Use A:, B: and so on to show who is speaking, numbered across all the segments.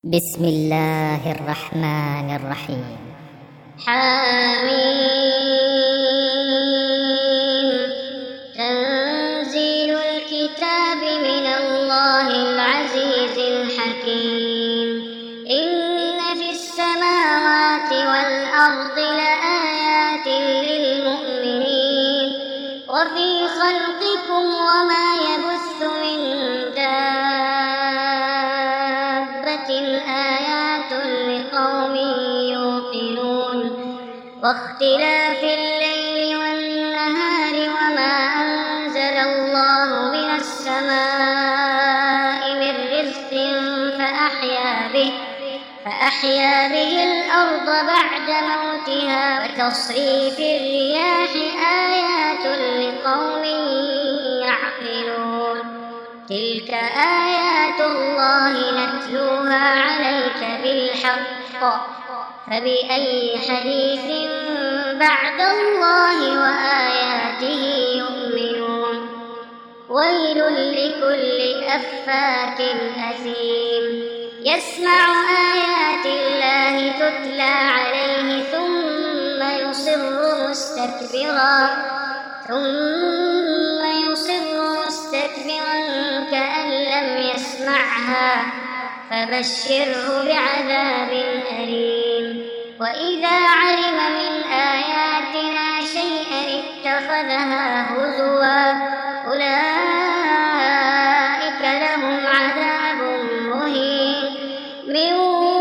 A: بسم الله الرحمن الرحيم.
B: حميم. تنزيل الكتاب من الله العزيز الحكيم. إن في السماوات والأرض لآيات للمؤمنين وفي خلقكم وما يبث من دابة آيات لقوم يوقنون. واختلاف الليل والنهار وما أنزل الله من السماء من رزق فأحيا به الأرض بعد موتها وتصريف الرياح آيات لقوم يعقلون. تلك آيات الله نتلوها عليك بالحق فبأي حديث بعد الله وآياته يؤمنون. ويل لكل أفاك أثيم يسمع آيات الله تتلى عليه ثم يصر مستكبرا كأن لم يسمعها فبشره بعذاب أليم. وإذا علم من آياتنا شيئا اتخذها هزوا أولئك لهم عذاب مهين من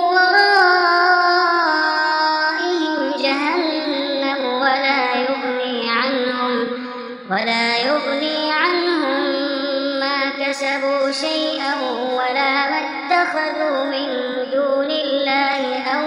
B: ورائهم جهنم ولا يغني عنهم ما كسبوا شيئا ولا ما اتخذوا من دون الله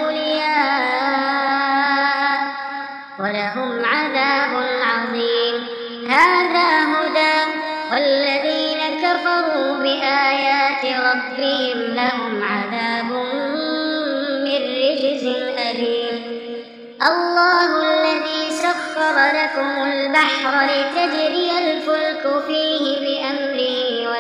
B: أولياء ولهم عذاب عظيم. هذا هدى والذين كفروا بآيات ربهم لهم عذاب من رجز أليم. الله الذي سخر لكم البحر لتجري الفلك فيه بأمره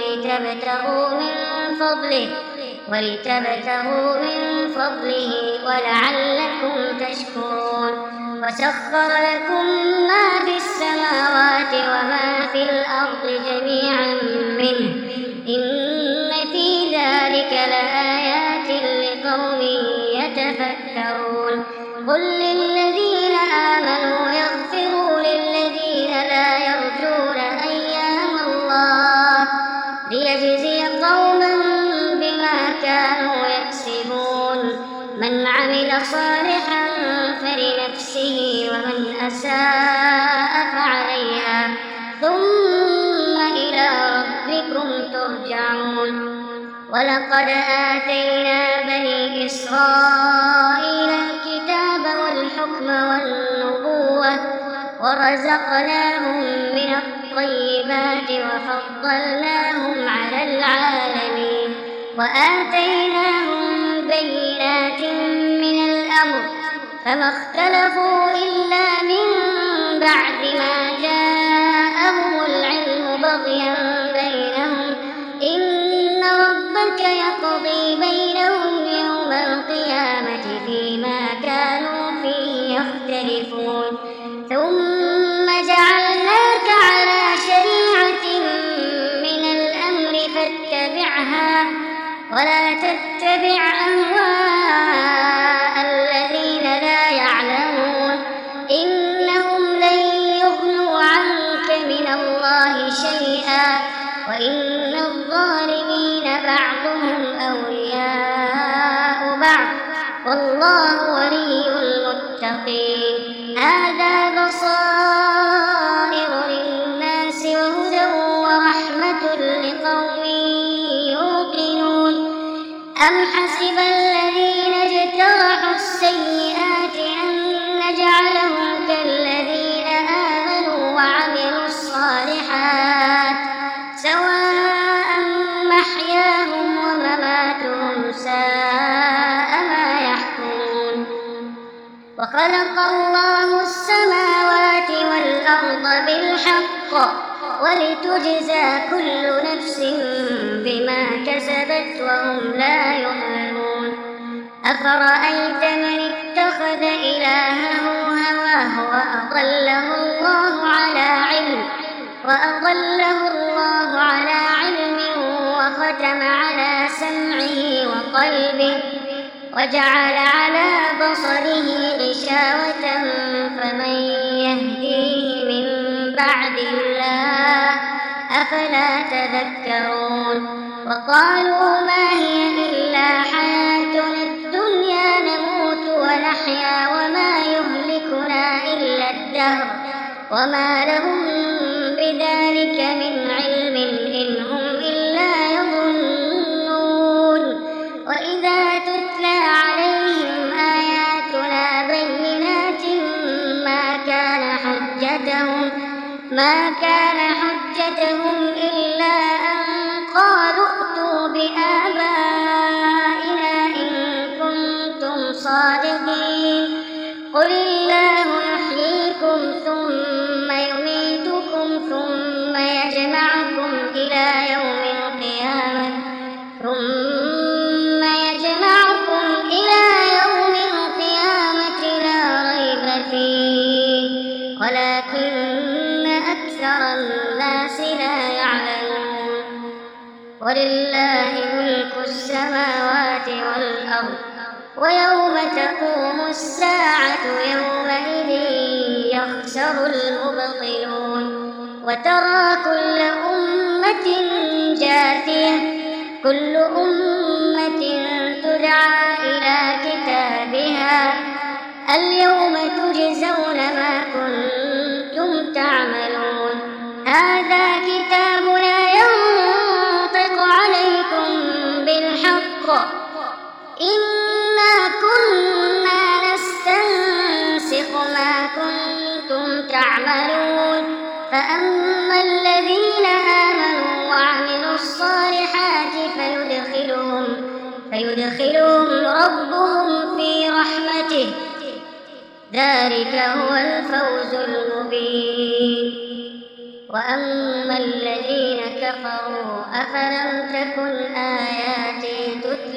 B: ولتبتغوا من فضله ولعلكم تشكرون. وسخر لكم ما في السماوات وما في الأرض جميعا منه إن في ذلك لآيات لقوم يتفكرون. قل للذين آمنوا يغفروا للذين لا يرجون أيام الله ليجزي قوما بما كانوا يكسبون. من عمل صالحا فلنفسه ومن أساء فعليها ثم إلى ربكم ترجعون. ولقد آتينا بني إسرائيل الكتاب والحكم والنبوة ورزقناهم من الطيبات وفضلناهم على العالمين وآتيناهم بينات من الأمر فما اختلفوا إلا من بعد ما جاءهم العلم بغيا بينهم إن ربك يقضي بينهم يوم القيامة فيما كانوا فيه يختلفون. ثم جعلناك على شريعة من الأمر فاتبعها ولا تتبع أهواء الذين لا يعلمون إنهم لن يغنوا عنك من الله شيئا وإن الظالمين بعضهم أولياء بعض والله ولي المتقين. هذا بصائر للناس وهدى ورحمة لقوم يوقنون. أم حسب الذين اجترحوا السيئات أن نجعلهم كالذين آمنوا وعملوا الصالحات سواء محياهم ومماتهم ساء ما يحكمون. وخلق الله السماوات والأرض بالحق ولتجزى كل نفس بما كسبت وهم لا يظلمون. أفرأيت من اتخذ إلهه هواه وأضله الله على علم وختم على سمعه وقلبه وجعل على بصره غشاوة فمن يهديه من بعد الله أفلا تذكرون وقالوا ما هي إلا حياتنا الدنيا نموت ونحيا وما يهلكنا إلا الدهر وما لهم بذلك من علم إن هم إلا يظنون وإذا تتلى عليهم آياتنا بينات ما كان حجتهم إلا أن قالوا ائتوا بآبائنا إن كنتم صادقين قل الله يحييكم ثم يميتكم ثم يجمعكم إلى يوم القيامة لا ريب فيه ولكن أكثر الناس لا يعلمون ولله ملك السماوات والأرض ويوم تقوم الساعة يومئذ يخسر المبطلون وترى كل أمة جاثية كل أمة تدعى إلى كتابها اليوم تجزون ما كنتم تعملون هذا كتابنا ينطق عليكم بالحق إنا كنا نستنسخ ما كنتم تعملون فأما الذين آمنوا وعملوا الصالحات فيدخلهم ربهم في رحمته ذلك هو الفوز المبين وأما الذين كفروا أفلم تكن آياتي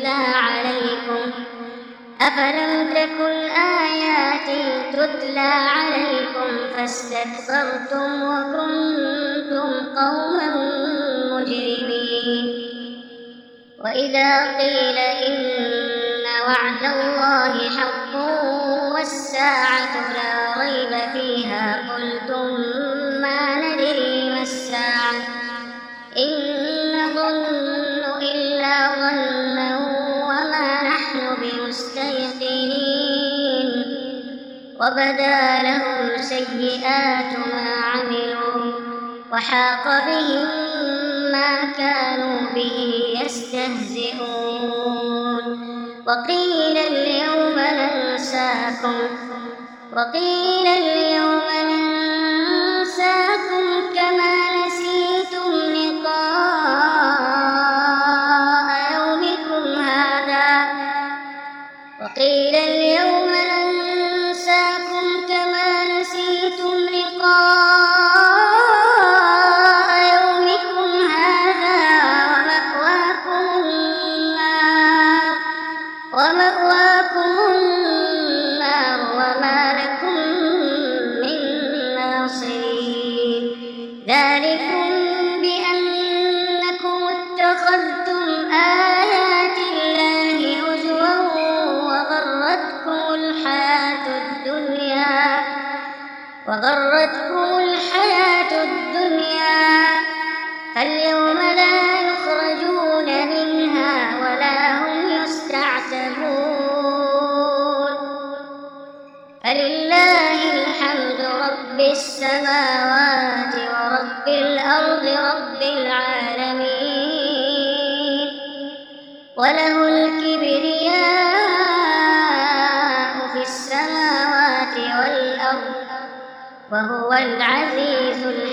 B: تتلى عليكم فاستكبرتم وكنتم قوما مجرمين وإذا قيل إن وعد الله حق والساعة لا ريب فيها قلتم ما ندري ما الساعة إن نظن إلا ظنا وما نحن بمستيقنين وبدا لهم سيئات ما عملوا وحاق بهم ما كانوا به يستهزئون وقيل اليوم ننساكم كما نسيتم لقاء يومكم هذا ومأواكم النار وما لكم من ناصرين ذلكم بأنكم اتخذتم آيات الله هزوا وغرتكم الحياة الدنيا فاليوم لا يخرجون منها ولا هم يستعتبون فلله الحمد رب السماوات ورب الأرض رب العالمين وله الكبرياء في السماوات والأرض وهو العزيز